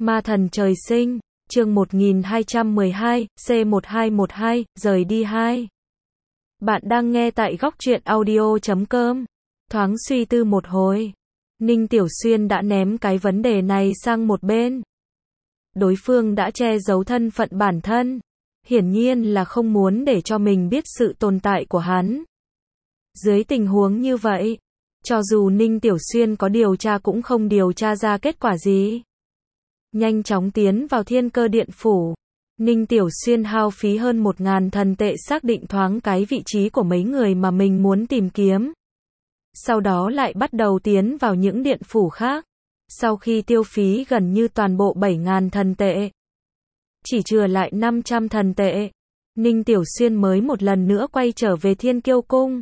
Ma thần trời sinh, chương 1212, C1212, rời đi 2. Bạn đang nghe tại góc truyện audio.com. Thoáng suy tư một hồi, Ninh Tiểu Xuyên đã ném cái vấn đề này sang một bên. Đối phương đã che giấu thân phận bản thân, hiển nhiên là không muốn để cho mình biết sự tồn tại của hắn. Dưới tình huống như vậy, cho dù Ninh Tiểu Xuyên có điều tra cũng không điều tra ra kết quả gì. Nhanh chóng tiến vào Thiên Cơ Điện Phủ, Ninh Tiểu Xuyên hao phí hơn 1.000 thần tệ xác định thoáng cái vị trí của mấy người mà mình muốn tìm kiếm. Sau đó lại bắt đầu tiến vào những điện phủ khác. Sau khi tiêu phí gần như toàn bộ 7.000 thần tệ, chỉ chừa lại 500 thần tệ, Ninh Tiểu Xuyên mới một lần nữa quay trở về Thiên Kiêu Cung.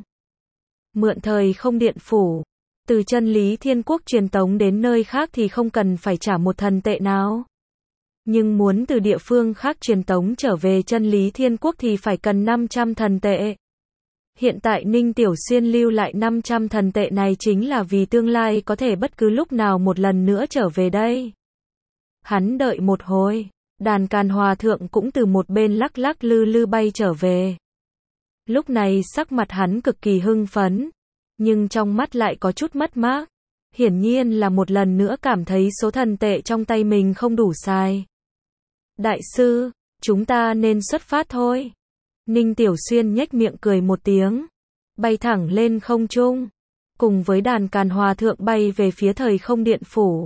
Mượn thời không điện phủ, từ Chân Lý Thiên Quốc truyền tống đến nơi khác thì không cần phải trả một thần tệ nào. Nhưng muốn từ địa phương khác truyền tống trở về Chân Lý Thiên Quốc thì phải cần 500 thần tệ. Hiện tại Ninh Tiểu Xuyên lưu lại 500 thần tệ này chính là vì tương lai có thể bất cứ lúc nào một lần nữa trở về đây. Hắn đợi một hồi, Đàn Càn Hòa Thượng cũng từ một bên lắc lắc lư lư bay trở về. Lúc này sắc mặt hắn cực kỳ hưng phấn, nhưng trong mắt lại có chút mất mát. Hiển nhiên là một lần nữa cảm thấy số thần tệ trong tay mình không đủ xài. Đại sư, chúng ta nên xuất phát thôi. Ninh Tiểu Xuyên nhếch miệng cười một tiếng, bay thẳng lên không trung, cùng với Đàn Càn Hòa Thượng bay về phía thời không điện phủ.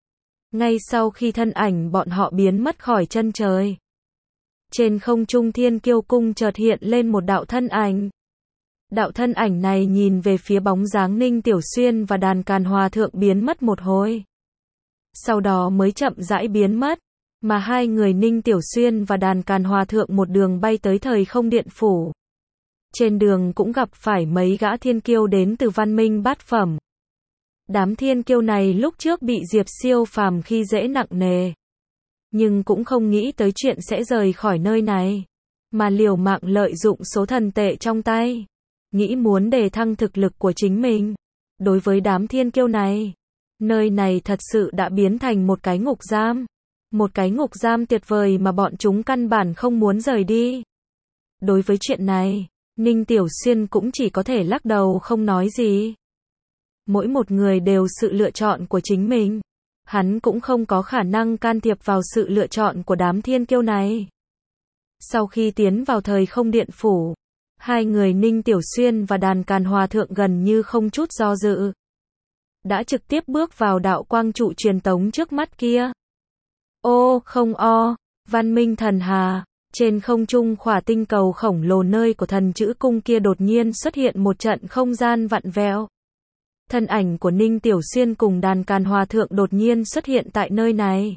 Ngay sau khi thân ảnh bọn họ biến mất khỏi chân trời, trên không trung Thiên Kiêu Cung chợt hiện lên một đạo thân ảnh. Đạo thân ảnh này nhìn về phía bóng dáng Ninh Tiểu Xuyên và Đàn Càn Hòa Thượng biến mất một hồi. Sau đó mới chậm rãi biến mất, mà hai người Ninh Tiểu Xuyên và Đàn Càn Hòa Thượng một đường bay tới thời không điện phủ. Trên đường cũng gặp phải mấy gã thiên kiêu đến từ văn minh bát phẩm. Đám thiên kiêu này lúc trước bị Diệp Siêu Phàm khi dễ nặng nề, nhưng cũng không nghĩ tới chuyện sẽ rời khỏi nơi này, mà liều mạng lợi dụng số thần tệ trong tay, nghĩ muốn đề thăng thực lực của chính mình. Đối với đám thiên kiêu này, nơi này thật sự đã biến thành một cái ngục giam. Một cái ngục giam tuyệt vời mà bọn chúng căn bản không muốn rời đi. Đối với chuyện này, Ninh Tiểu Xuyên cũng chỉ có thể lắc đầu không nói gì. Mỗi một người đều sự lựa chọn của chính mình. Hắn cũng không có khả năng can thiệp vào sự lựa chọn của đám thiên kiêu này. Sau khi tiến vào thời không điện phủ, hai người Ninh Tiểu Xuyên và Đàn Càn Hòa Thượng gần như không chút do dự, đã trực tiếp bước vào đạo quang trụ truyền tống trước mắt kia. Ô không o, văn minh thần hà, trên không trung khỏa tinh cầu khổng lồ nơi của thần chữ cung kia đột nhiên xuất hiện một trận không gian vặn vẹo. Thân ảnh của Ninh Tiểu Xuyên cùng Đàn Càn Hòa Thượng đột nhiên xuất hiện tại nơi này.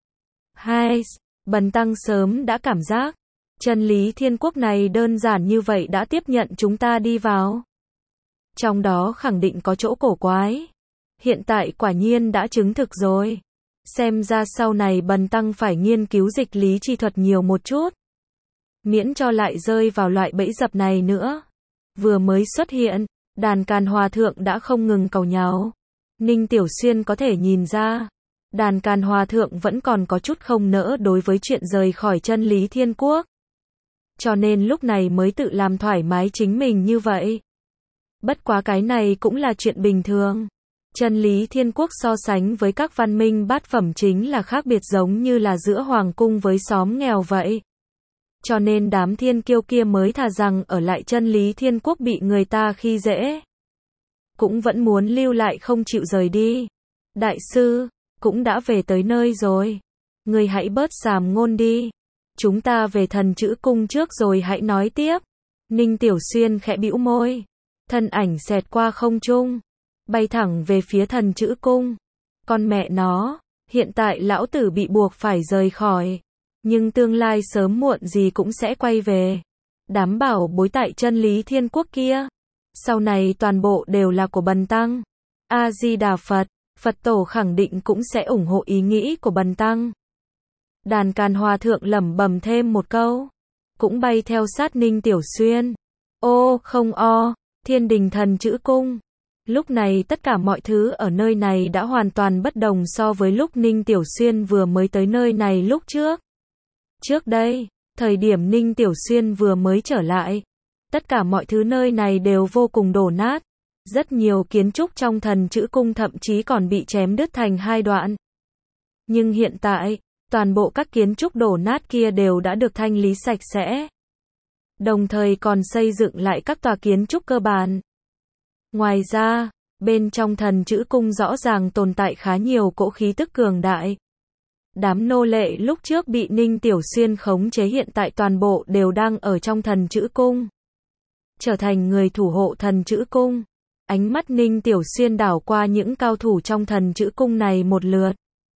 Hai, Bần tăng sớm đã cảm giác, Chân Lý Thiên Quốc này đơn giản như vậy đã tiếp nhận chúng ta đi vào. Trong đó khẳng định có chỗ cổ quái. Hiện tại quả nhiên đã chứng thực rồi. Xem ra sau này bần tăng phải nghiên cứu dịch lý chi thuật nhiều một chút, miễn cho lại rơi vào loại bẫy dập này nữa. Vừa mới xuất hiện, Đàn Càn Hòa Thượng đã không ngừng càu nhàu. Ninh Tiểu Xuyên có thể nhìn ra, Đàn Càn Hòa Thượng vẫn còn có chút không nỡ đối với chuyện rời khỏi Chân Lý Thiên Quốc. Cho nên lúc này mới tự làm thoải mái chính mình như vậy. Bất quá cái này cũng là chuyện bình thường. Chân Lý Thiên Quốc so sánh với các văn minh bát phẩm chính là khác biệt, giống như là giữa hoàng cung với xóm nghèo vậy. Cho nên đám thiên kiêu kia mới thà rằng ở lại Chân Lý Thiên Quốc bị người ta khi dễ, cũng vẫn muốn lưu lại không chịu rời đi. Đại sư, cũng đã về tới nơi rồi. Người hãy bớt sàm ngôn đi. Chúng ta về thần chữ cung trước rồi hãy nói tiếp. Ninh Tiểu Xuyên khẽ bĩu môi. Thân ảnh xẹt qua không trung, bay thẳng về phía thần chữ cung. Con mẹ nó, hiện tại lão tử bị buộc phải rời khỏi, nhưng tương lai sớm muộn gì cũng sẽ quay về. Đám bảo bối tại Chân Lý Thiên Quốc kia, sau này toàn bộ đều là của bần tăng. A Di Đà Phật, Phật tổ khẳng định cũng sẽ ủng hộ ý nghĩ của bần tăng. Đàn Càn Hòa Thượng lẩm bẩm thêm một câu, cũng bay theo sát Ninh Tiểu Xuyên. Ô không o, Thiên Đình thần chữ cung. Lúc này tất cả mọi thứ ở nơi này đã hoàn toàn bất đồng so với lúc Ninh Tiểu Xuyên vừa mới tới nơi này lúc trước. Trước đây, thời điểm Ninh Tiểu Xuyên vừa mới trở lại, tất cả mọi thứ nơi này đều vô cùng đổ nát. Rất nhiều kiến trúc trong thần chữ cung thậm chí còn bị chém đứt thành hai đoạn. Nhưng hiện tại, toàn bộ các kiến trúc đổ nát kia đều đã được thanh lý sạch sẽ. Đồng thời còn xây dựng lại các tòa kiến trúc cơ bản. Ngoài ra, bên trong thần chữ cung rõ ràng tồn tại khá nhiều cỗ khí tức cường đại. Đám nô lệ lúc trước bị Ninh Tiểu Xuyên khống chế hiện tại toàn bộ đều đang ở trong thần chữ cung. Trở thành người thủ hộ thần chữ cung. Ánh mắt Ninh Tiểu Xuyên đảo qua những cao thủ trong thần chữ cung này một lượt.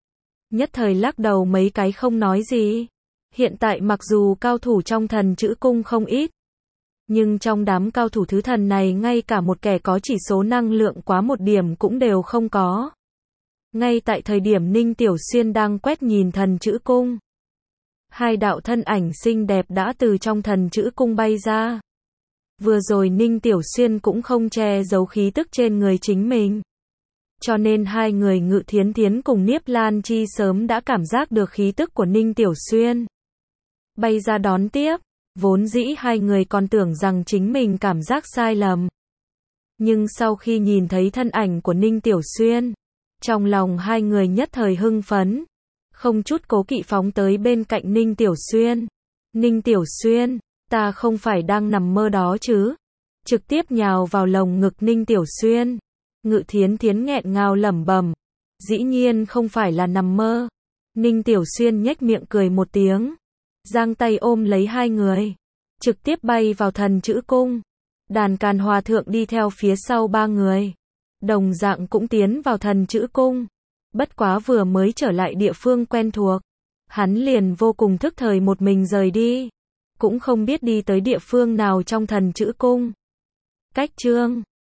Nhất thời lắc đầu mấy cái không nói gì. Hiện tại mặc dù cao thủ trong thần chữ cung không ít, nhưng trong đám cao thủ thứ thần này ngay cả một kẻ có chỉ số năng lượng quá một điểm cũng đều không có. Ngay tại thời điểm Ninh Tiểu Xuyên đang quét nhìn thần chữ cung, hai đạo thân ảnh xinh đẹp đã từ trong thần chữ cung bay ra. Vừa rồi Ninh Tiểu Xuyên cũng không che giấu khí tức trên người chính mình. Cho nên hai người Ngự Thiến Thiến cùng Niếp Lan Chi sớm đã cảm giác được khí tức của Ninh Tiểu Xuyên. Bay ra đón tiếp, vốn dĩ hai người còn tưởng rằng chính mình cảm giác sai lầm. Nhưng sau khi nhìn thấy thân ảnh của Ninh Tiểu Xuyên, trong lòng hai người nhất thời hưng phấn, không chút cố kỵ phóng tới bên cạnh Ninh Tiểu Xuyên. Ninh Tiểu Xuyên, ta không phải đang nằm mơ đó chứ? Trực tiếp nhào vào lồng ngực Ninh Tiểu Xuyên. Ngự Thiến Thiến nghẹn ngào lẩm bẩm, dĩ nhiên không phải là nằm mơ. Ninh Tiểu Xuyên nhếch miệng cười một tiếng, giang tay ôm lấy hai người, trực tiếp bay vào thần chữ cung. Đàn Càn Hòa Thượng đi theo phía sau ba người, đồng dạng cũng tiến vào thần chữ cung. Bất quá vừa mới trở lại địa phương quen thuộc, hắn liền vô cùng thức thời một mình rời đi, cũng không biết đi tới địa phương nào trong thần chữ cung. Cách chương